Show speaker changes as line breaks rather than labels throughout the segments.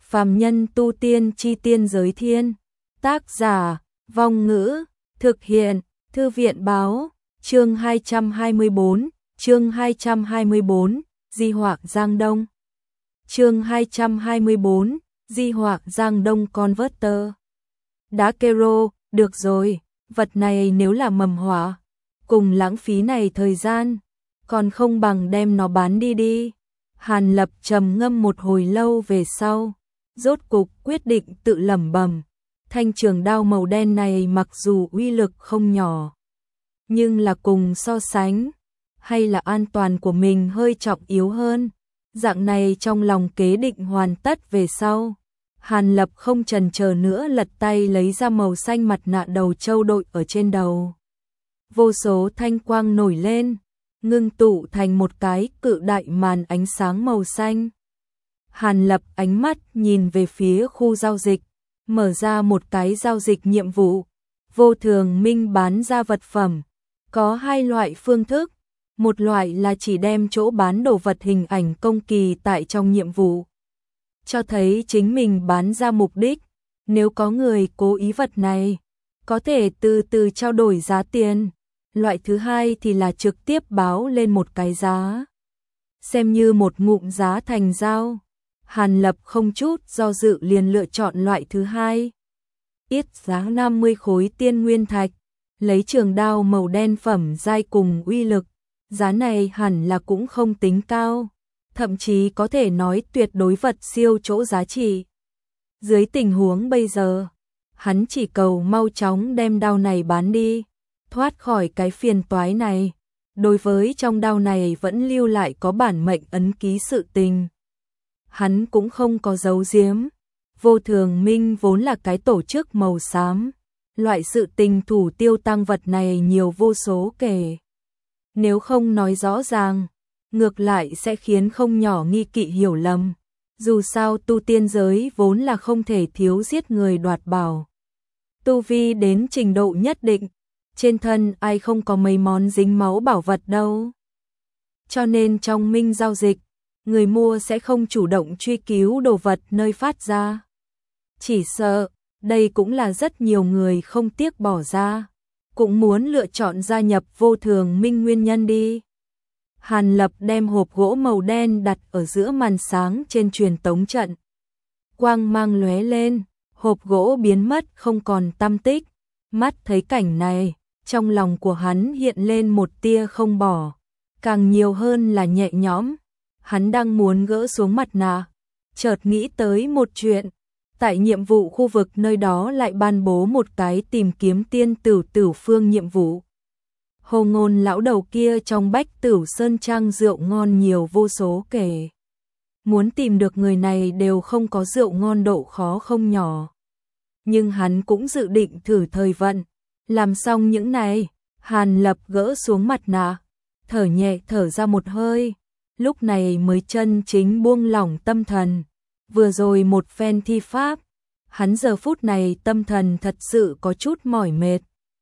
Phàm nhân tu tiên chi tiên giới thiên. Tác giả, Vong Ngữ, thực hiện, Thư viện báo, chương 224, Di Hoạc Giang Đông. Chương 224, Di Hoạc Giang Đông Converter. Đá kero, được rồi, vật này nếu là mầm họa, cùng lãng phí này thời gian, còn không bằng đem nó bán đi đi. Hàn Lập trầm ngâm một hồi lâu về sau, rốt cục quyết định tự lẩm bẩm, thanh trường đao màu đen này mặc dù uy lực không nhỏ, nhưng là cùng so sánh, hay là an toàn của mình hơi trọng yếu hơn. Dạng này trong lòng kế định hoàn tất về sau, Hàn Lập không chần chờ nữa lật tay lấy ra màu xanh mặt nạ đầu trâu đội ở trên đầu. Vô số thanh quang nổi lên, ngưng tụ thành một cái cự đại màn ánh sáng màu xanh. Hàn Lập ánh mắt nhìn về phía khu giao dịch, mở ra một cái giao dịch nhiệm vụ. Vô Thường Minh bán ra vật phẩm, có hai loại phương thức. Một loại là chỉ đem chỗ bán đồ vật hình ảnh công kỳ tại trong nhiệm vụ, cho thấy chính mình bán ra mục đích. Nếu có người cố ý vật này, có thể từ từ trao đổi giá tiền. Loại thứ hai thì là trực tiếp báo lên một cái giá, xem như một ngụm giá thành giao. Hàn Lập không chút do dự liền lựa chọn loại thứ hai. Ít giá 50 khối tiên nguyên thạch, lấy trường đao màu đen phẩm giai cùng uy lực. Giá này hẳn là cũng không tính cao, thậm chí có thể nói tuyệt đối vật siêu chỗ giá trị. Dưới tình huống bây giờ, hắn chỉ cầu mau chóng đem đao này bán đi, thoát khỏi cái phiền toái này. Đối với trong đao này vẫn lưu lại có bản mệnh ấn ký sự tình, hắn cũng không có giấu giếm. Vô Thường Minh vốn là cái tổ chức màu xám, loại sự tình thủ tiêu tăng vật này nhiều vô số kể. Nếu không nói rõ ràng, ngược lại sẽ khiến không nhỏ nghi kỵ hiểu lầm. Dù sao tu tiên giới vốn là không thể thiếu giết người đoạt bảo. Tu vi đến trình độ nhất định, trên thân ai không có mấy món dính máu bảo vật đâu. Cho nên trong minh giao dịch, người mua sẽ không chủ động truy cứu đồ vật nơi phát ra. Chỉ sợ, đây cũng là rất nhiều người không tiếc bỏ ra, cũng muốn lựa chọn gia nhập Vô Thường Minh nguyên nhân đi. Hàn Lập đem hộp gỗ màu đen đặt ở giữa màn sáng trên truyền tống trận. Quang mang lóe lên, hộp gỗ biến mất không còn tăm tích. Mắt thấy cảnh này, trong lòng của hắn hiện lên một tia không bỏ, càng nhiều hơn là nhẹ nhõm. Hắn đang muốn gỡ xuống mặt nạ, chợt nghĩ tới một chuyện. Tại nhiệm vụ khu vực nơi đó lại ban bố một cái tìm kiếm tiên tử phương nhiệm vụ. Hồ Ngôn lão đầu kia trong Bách Tửu Sơn Trang rượu ngon nhiều vô số kể. Muốn tìm được người này đều không có rượu ngon độ khó không nhỏ. Nhưng hắn cũng dự định thử thời vận. Làm xong những này, Hàn Lập gỡ xuống mặt nạ, thở nhẹ thở ra một hơi. Lúc này mới chân chính buông lỏng tâm thần. Vừa rồi một phen thi pháp, hắn giờ phút này tâm thần thật sự có chút mỏi mệt.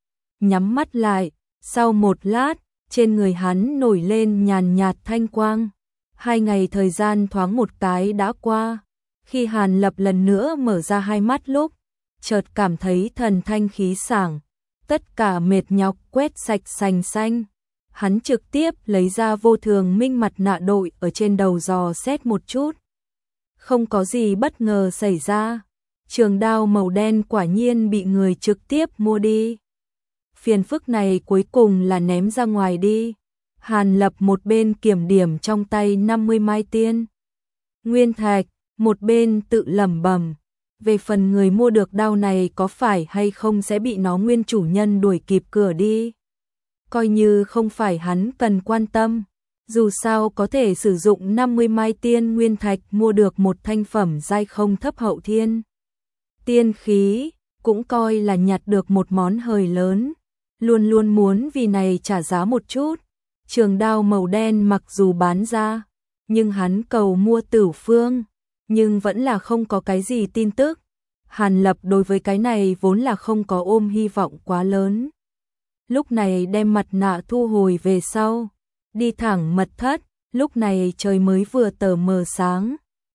Nhắm mắt lại, sau một lát, trên người hắn nổi lên nhàn nhạt thanh quang. 2 ngày thời gian thoáng một cái đã qua. Khi Hàn Lập lần nữa mở ra hai mắt lúc, chợt cảm thấy thần thanh khí sảng, tất cả mệt nhọc quét sạch sành xanh. Hắn trực tiếp lấy ra Vô Thường Minh mặt nạ đội ở trên đầu dò xét một chút. Không có gì bất ngờ xảy ra, trường đao màu đen quả nhiên bị người trực tiếp mua đi. Phiền phức này cuối cùng là ném ra ngoài đi. Hàn Lập một bên kiểm điểm trong tay 50 mai tiên nguyên thạch, một bên tự lẩm bẩm, về phần người mua được đao này có phải hay không sẽ bị nó nguyên chủ nhân đuổi kịp cửa đi. Coi như không phải hắn cần quan tâm. Dù sao có thể sử dụng 50 mai tiên nguyên thạch mua được một thanh phẩm giai không thấp hậu thiên tiên khí, cũng coi là nhặt được một món hời lớn. Luôn luôn muốn vì này trả giá một chút. Trường đao màu đen mặc dù bán ra, nhưng hắn cầu mua tử phương, nhưng vẫn là không có cái gì tin tức. Hàn Lập đối với cái này vốn là không có ôm hy vọng quá lớn. Lúc này đem mặt nạ thu hồi về sau, đi thẳng mật thất. Lúc này trời mới vừa tờ mờ sáng,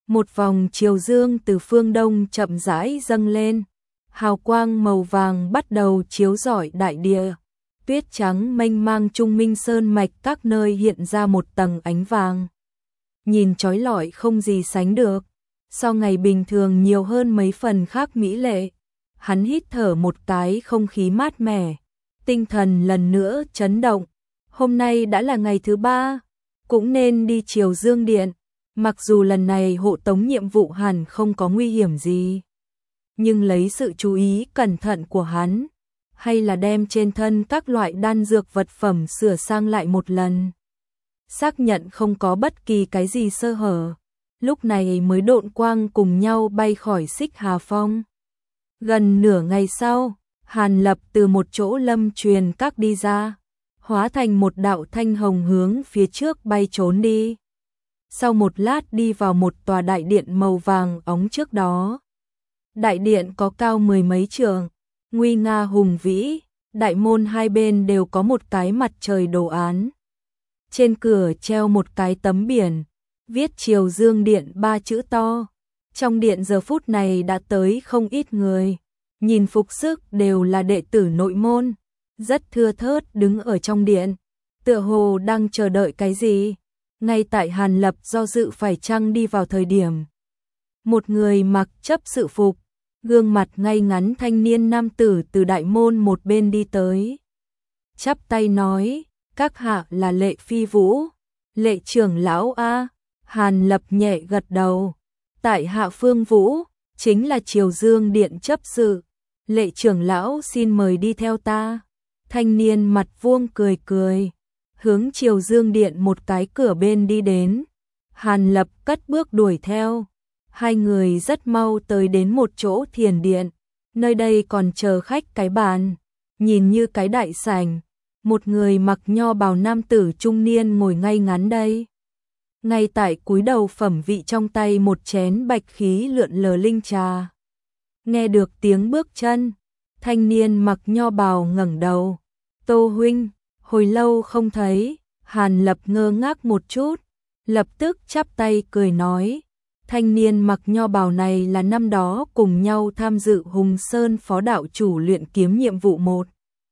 Một vòng chiều dương từ phương đông chậm rãi dâng lên, hào quang màu vàng bắt đầu chiếu rọi đại địa. Tuyết trắng mênh mang trung minh sơn mạch các nơi hiện ra một tầng ánh vàng. Nhìn chói lọi không gì sánh được, so ngày bình thường nhiều hơn mấy phần khác mỹ lệ. Hắn hít thở một cái không khí mát mẻ, tinh thần lần nữa chấn động. Hôm nay đã là ngày thứ 3, cũng nên đi Triều Dương Điện. Mặc dù lần này hộ tống nhiệm vụ hẳn không có nguy hiểm gì, nhưng lấy sự chú ý cẩn thận của hắn, hay là đem trên thân các loại đan dược vật phẩm sửa sang lại một lần, xác nhận không có bất kỳ cái gì sơ hở, lúc này mới độn quang cùng nhau bay khỏi Xích Hà Phong. Gần nửa ngày sau, Hàn Lập từ một chỗ lâm truyền các đi ra, hóa thành một đạo thanh hồng hướng phía trước bay trốn đi. Sau một lát đi vào một tòa đại điện màu vàng óng trước đó. Đại điện có cao 10 mấy trượng, nguy nga hùng vĩ, đại môn hai bên đều có một cái mặt trời đồ án. Trên cửa treo một cái tấm biển, viết Triều Dương Điện 3 chữ to. Trong điện giờ phút này đã tới không ít người, nhìn phục sức đều là đệ tử nội môn, rất thưa thớt đứng ở trong điện, tựa hồ đang chờ đợi cái gì. Ngay tại Hàn Lập do dự phải chăng đi vào thời điểm, một người mặc chấp sự phục, gương mặt ngay ngắn thanh niên nam tử từ đại môn một bên đi tới. Chắp tay nói, các hạ là Lệ Phi Vũ, Lệ trưởng lão a. Hàn Lập nhẹ gật đầu, tại hạ Phương Vũ, chính là Triều Dương Điện chấp sự. Lệ trưởng lão xin mời đi theo ta. Thanh niên mặt vuông cười cười, hướng Triều Dương Điện một cái cửa bên đi đến. Hàn Lập cất bước đuổi theo. Hai người rất mau tới đến một chỗ thiền điện, nơi đây còn chờ khách cái bàn, nhìn như cái đại sảnh, một người mặc nho bào nam tử trung niên ngồi ngay ngắn đây. Ngay tại cúi đầu phẩm vị trong tay một chén bạch khí lượn lờ linh trà. Nghe được tiếng bước chân, thanh niên mặc nho bào ngẩng đầu. Tô huynh, hồi lâu không thấy. Hàn Lập ngơ ngác một chút, lập tức chắp tay cười nói. Thanh niên mặc nho bào này là năm đó cùng nhau tham dự Hùng Sơn phó đạo chủ luyện kiếm nhiệm vụ 1.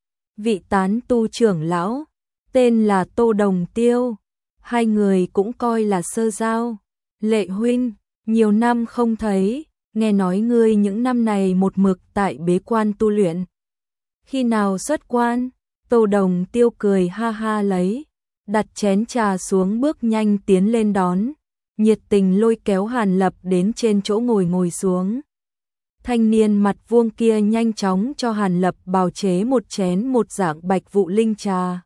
Vị tán tu trưởng lão, tên là Tô Đồng Tiêu. Hai người cũng coi là sơ giao. Lệ huynh, nhiều năm không thấy, nghe nói ngươi những năm này một mực tại bế quan tu luyện. Khi nào xuất quan? Tô Đồng Tiêu cười ha ha lấy, đặt chén trà xuống bước nhanh tiến lên đón, nhiệt tình lôi kéo Hàn Lập đến trên chỗ ngồi xuống. Thanh niên mặt vuông kia nhanh chóng cho Hàn Lập bào chế một chén một dạng bạch vụ linh trà.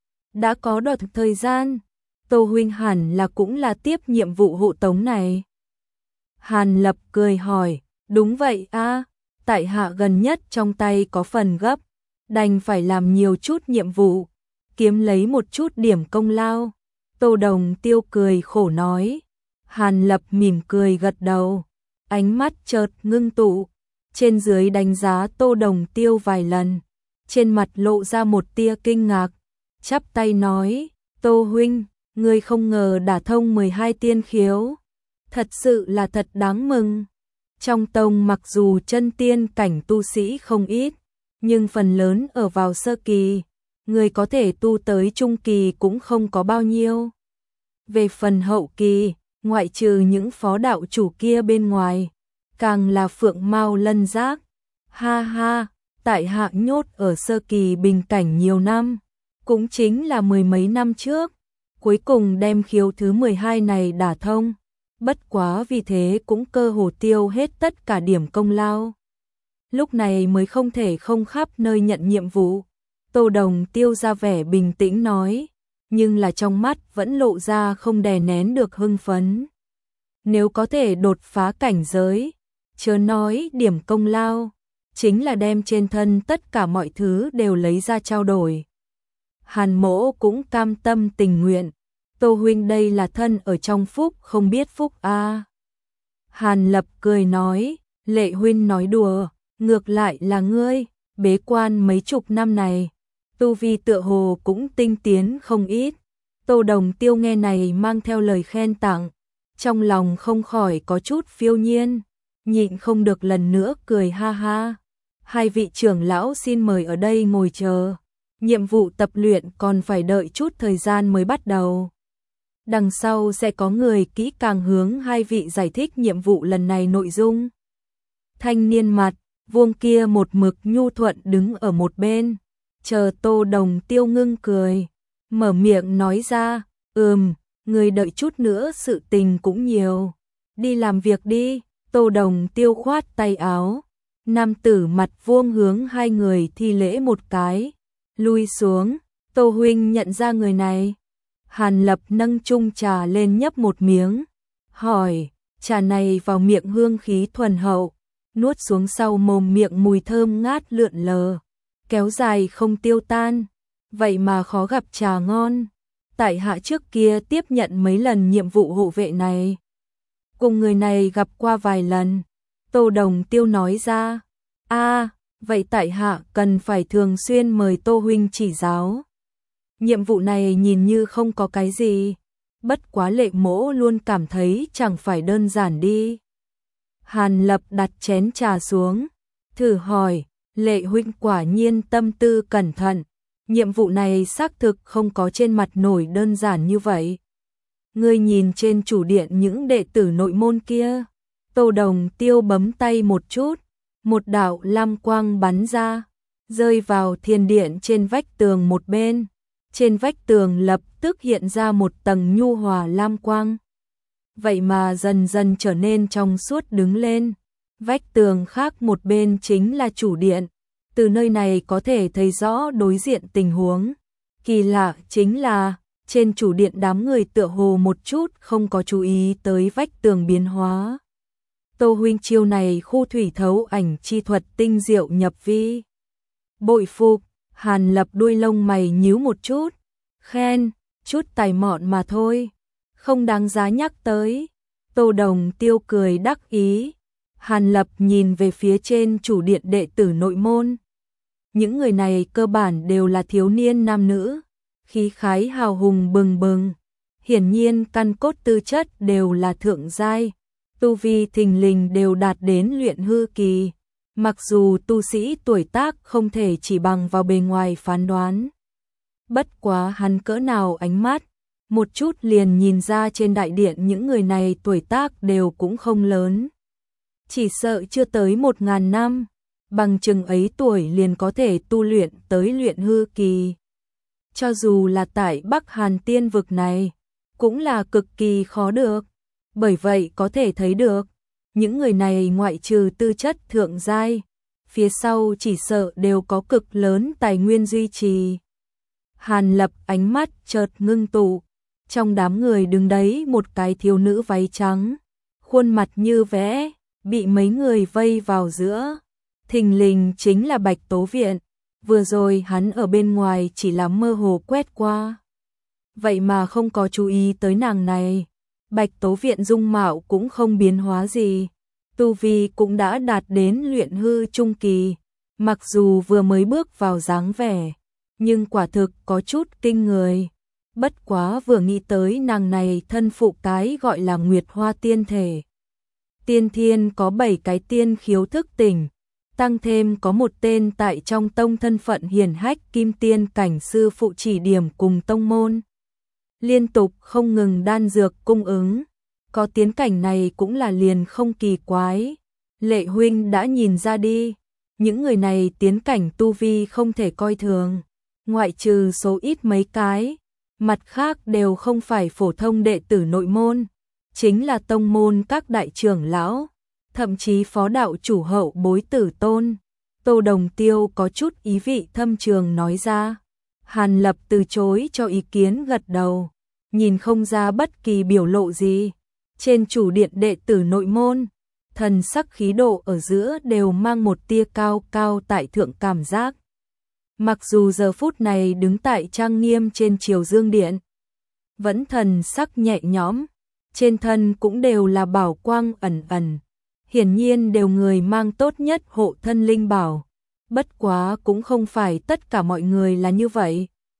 Đã có đoạn thời gian, Tô huynh hẳn là cũng là tiếp nhiệm vụ hộ tống này. Hàn Lập cười hỏi, đúng vậy a, tại hạ gần nhất trong tay có phần gấp, đành phải làm nhiều chút nhiệm vụ, kiếm lấy một chút điểm công lao. Tô Đồng Tiêu cười khổ nói. Hàn Lập mỉm cười gật đầu, ánh mắt chợt ngưng tụ, trên dưới đánh giá Tô Đồng Tiêu vài lần, trên mặt lộ ra một tia kinh ngạc, chắp tay nói, Tô huynh, ngươi không ngờ đả thông 12 tiên khiếu, thật sự là thật đáng mừng. Trong tông mặc dù chân tiên cảnh tu sĩ không ít, nhưng phần lớn ở vào sơ kỳ, người có thể tu tới trung kỳ cũng không có bao nhiêu. Về phần hậu kỳ, ngoại trừ những phó đạo chủ kia bên ngoài, càng là phượng mao lân giác. Ha ha, tại hạ nhốt ở sơ kỳ bình cảnh nhiều năm, cũng chính là 10 mấy năm trước, cuối cùng đem khiếu thứ 12 này đả thông, bất quá vì thế cũng cơ hồ tiêu hết tất cả điểm công lao. Lúc này mới không thể không khắp nơi nhận nhiệm vụ. Tô Đồng Tiêu ra vẻ bình tĩnh nói, nhưng là trong mắt vẫn lộ ra không đè nén được hưng phấn. Nếu có thể đột phá cảnh giới, chớ nói điểm công lao, chính là đem trên thân tất cả mọi thứ đều lấy ra trao đổi. Hàn Mỗ cũng cam tâm tình nguyện. Tô huynh đây là thân ở trong phúc không biết phúc a. Hàn Lập cười nói, Lệ huynh nói đùa, ngược lại là ngươi, bế quan mấy chục năm này, tu vi tựa hồ cũng tinh tiến không ít. Tô Đồng Tiêu nghe này mang theo lời khen tặng, trong lòng không khỏi có chút phiêu nhiên, nhịn không được lần nữa cười ha ha. Hai vị trưởng lão xin mời ở đây ngồi chờ, nhiệm vụ tập luyện còn phải đợi chút thời gian mới bắt đầu. Đằng sau sẽ có người kỹ càng hướng hai vị giải thích nhiệm vụ lần này nội dung. Thanh niên mặt vuông kia một mực nhu thuận đứng ở một bên, chờ Tô Đồng Tiêu ngưng cười, mở miệng nói ra, người đợi chút nữa sự tình cũng nhiều, đi làm việc đi. Tô Đồng Tiêu khoát tay áo, nam tử mặt vuông hướng hai người thi lễ một cái, lui xuống. Tô huynh nhận ra người này. Hàn Lập nâng chung trà lên nhấp một miếng, hỏi, trà này vào miệng hương khí thuần hậu, nuốt xuống sau mồm miệng mùi thơm ngát lượn lờ, kéo dài không tiêu tan, vậy mà khó gặp trà ngon. Tại hạ trước kia tiếp nhận mấy lần nhiệm vụ hộ vệ này, cùng người này gặp qua vài lần. Tô Đồng Tiêu nói ra, vậy tại hạ cần phải thường xuyên mời Tô huynh chỉ giáo. Nhiệm vụ này nhìn như không có cái gì, bất quá Lệ Mỗ luôn cảm thấy chẳng phải đơn giản đi. Hàn Lập đặt chén trà xuống, thử hỏi, Lệ huynh quả nhiên tâm tư cẩn thận, nhiệm vụ này xác thực không có trên mặt nổi đơn giản như vậy. Ngươi nhìn trên chủ điện những đệ tử nội môn kia. Tô Đồng Tiêu bấm tay một chút, một đạo lam quang bắn ra, rơi vào thiên điện trên vách tường một bên. Trên vách tường lập tức hiện ra một tầng nhu hòa lam quang. Vậy mà dần dần trở nên trong suốt đứng lên. Vách tường khác một bên chính là chủ điện. Từ nơi này có thể thấy rõ đối diện tình huống. Kỳ lạ chính là, trên chủ điện đám người tựa hồ một chút không có chú ý tới vách tường biến hóa. Tô huynh chiêu này khu thủy thấu ảnh chi thuật tinh diệu nhập vi. Bội phục. Hàn Lập đuôi lông mày nhíu một chút, khen, chút tài mọn mà thôi, không đáng giá nhắc tới. Tô Đồng Tiêu cười đắc ý. Hàn Lập nhìn về phía trên chủ điện đệ tử nội môn. Những người này cơ bản đều là thiếu niên nam nữ, khí khái hào hùng bừng bừng, hiển nhiên căn cốt tư chất đều là thượng giai, tu vi thình lình đều đạt đến luyện hư kỳ. Mặc dù tu sĩ tuổi tác không thể chỉ bằng vào bề ngoài phán đoán. Bất quá hắn cỡ nào ánh mắt, một chút liền nhìn ra trên đại điện những người này tuổi tác đều cũng không lớn. Chỉ sợ chưa tới 1000 năm, bằng chừng ấy tuổi liền có thể tu luyện tới luyện hư kỳ. Cho dù là tại Bắc Hàn Tiên vực này, cũng là cực kỳ khó được. Bởi vậy có thể thấy được, những người này ngoại trừ tư chất thượng giai, phía sau chỉ sợ đều có cực lớn tài nguyên duy trì. Hàn Lập ánh mắt chợt ngưng tụ, trong đám người đứng đấy một cái thiếu nữ váy trắng, khuôn mặt như vẽ, bị mấy người vây vào giữa. Thình lình chính là Bạch Tố Viện, vừa rồi hắn ở bên ngoài chỉ là mơ hồ quét qua. Vậy mà không có chú ý tới nàng này. Bạch Tố Viện dung mạo cũng không biến hóa gì, tu vi cũng đã đạt đến luyện hư trung kỳ, mặc dù vừa mới bước vào dáng vẻ, nhưng quả thực có chút kinh người. Bất quá vừa nghĩ tới nàng này thân phụ cái gọi là Nguyệt Hoa tiên thể. Tiên thiên có 7 cái tiên khiếu thức tỉnh, tăng thêm có một tên tại trong tông thân phận hiển hách kim tiên cảnh sư phụ chỉ điểm cùng tông môn. Liên tục không ngừng đan dược cung ứng, có tiến cảnh này cũng là liền không kỳ quái. Lệ huynh đã nhìn ra đi, những người này tiến cảnh tu vi không thể coi thường, ngoại trừ số ít mấy cái, mặt khác đều không phải phổ thông đệ tử nội môn, chính là tông môn các đại trưởng lão, thậm chí phó đạo chủ hậu bối tử tôn. Tô Đồng Tiêu có chút ý vị thâm trường nói ra. Hàn Lập từ chối cho ý kiến gật đầu, nhìn không ra bất kỳ biểu lộ gì. Trên chủ điện đệ tử nội môn, thần sắc khí độ ở giữa đều mang một tia cao cao tại thượng cảm giác. Mặc dù giờ phút này đứng tại trang nghiêm trên triều dương điện, vẫn thần sắc nhẹ nhõm, trên thân cũng đều là bảo quang ẩn ẩn, hiển nhiên đều người mang tốt nhất hộ thân linh bảo. Bất quá cũng không phải tất cả mọi người là như vậy.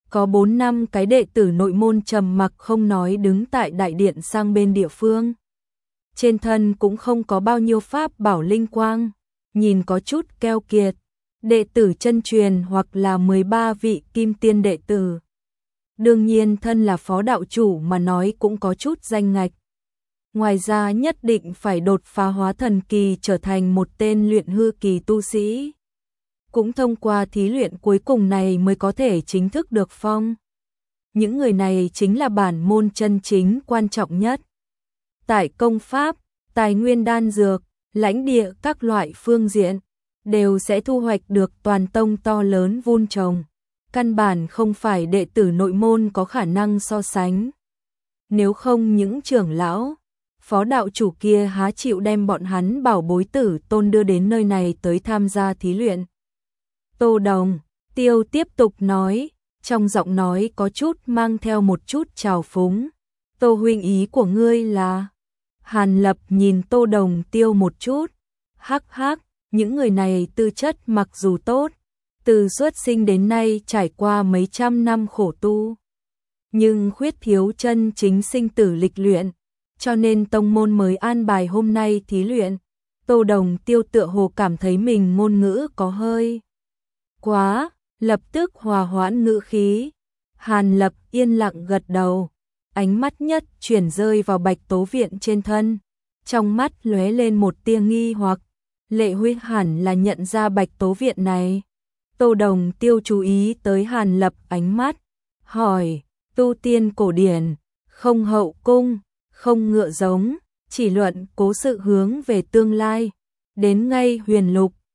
Có 4 năm cái đệ tử nội môn trầm mặc không nói đứng tại đại điện sang bên địa phương. Trên thân cũng không có bao nhiêu pháp bảo linh quang, nhìn có chút keo kiệt. Đệ tử chân truyền hoặc là 13 vị kim tiên đệ tử. Đương nhiên thân là phó đạo chủ mà nói cũng có chút danh ngạch. Ngoài ra nhất định phải đột phá hóa thần kỳ trở thành một tên luyện hư kỳ tu sĩ. Cũng thông qua thí luyện cuối cùng này mới có thể chính thức được phong. Những người này chính là bản môn chân chính quan trọng nhất. Tại công pháp, tài nguyên đan dược, lãnh địa các loại phương diện, đều sẽ thu hoạch được toàn tông to lớn vun trồng. Căn bản không phải đệ tử nội môn có khả năng so sánh. Nếu không những trưởng lão, phó đạo chủ kia há chịu đem bọn hắn bảo bối tử tôn đưa đến nơi này tới tham gia thí luyện. Tô Đồng, Tiêu tiếp tục nói, trong giọng nói có chút mang theo một chút trào phúng. Tô huynh ý của ngươi là... Hàn Lập nhìn Tô Đồng Tiêu một chút, hắc hắc, những người này tư chất mặc dù tốt, từ xuất sinh đến nay trải qua mấy trăm năm khổ tu, nhưng khuyết thiếu chân chính sinh tử lịch luyện, cho nên tông môn mới an bài hôm nay thí luyện. Tô Đồng Tiêu tựa hồ cảm thấy mình ngôn ngữ có hơi quá, lập tức hòa hoãn ngữ khí. Hàn Lập yên lặng gật đầu, ánh mắt nhất chuyển rơi vào Bạch Tố Viện trên thân, trong mắt lóe lên một tia nghi hoặc. Lệ Huy hẳn là nhận ra Bạch Tố Viện này. Tô Đồng Tiêu chú ý tới Hàn Lập ánh mắt, hỏi, tu tiên cổ điển, không hậu cung, không ngựa giống, chỉ luận cố sự hướng về tương lai, đến ngay huyền lục,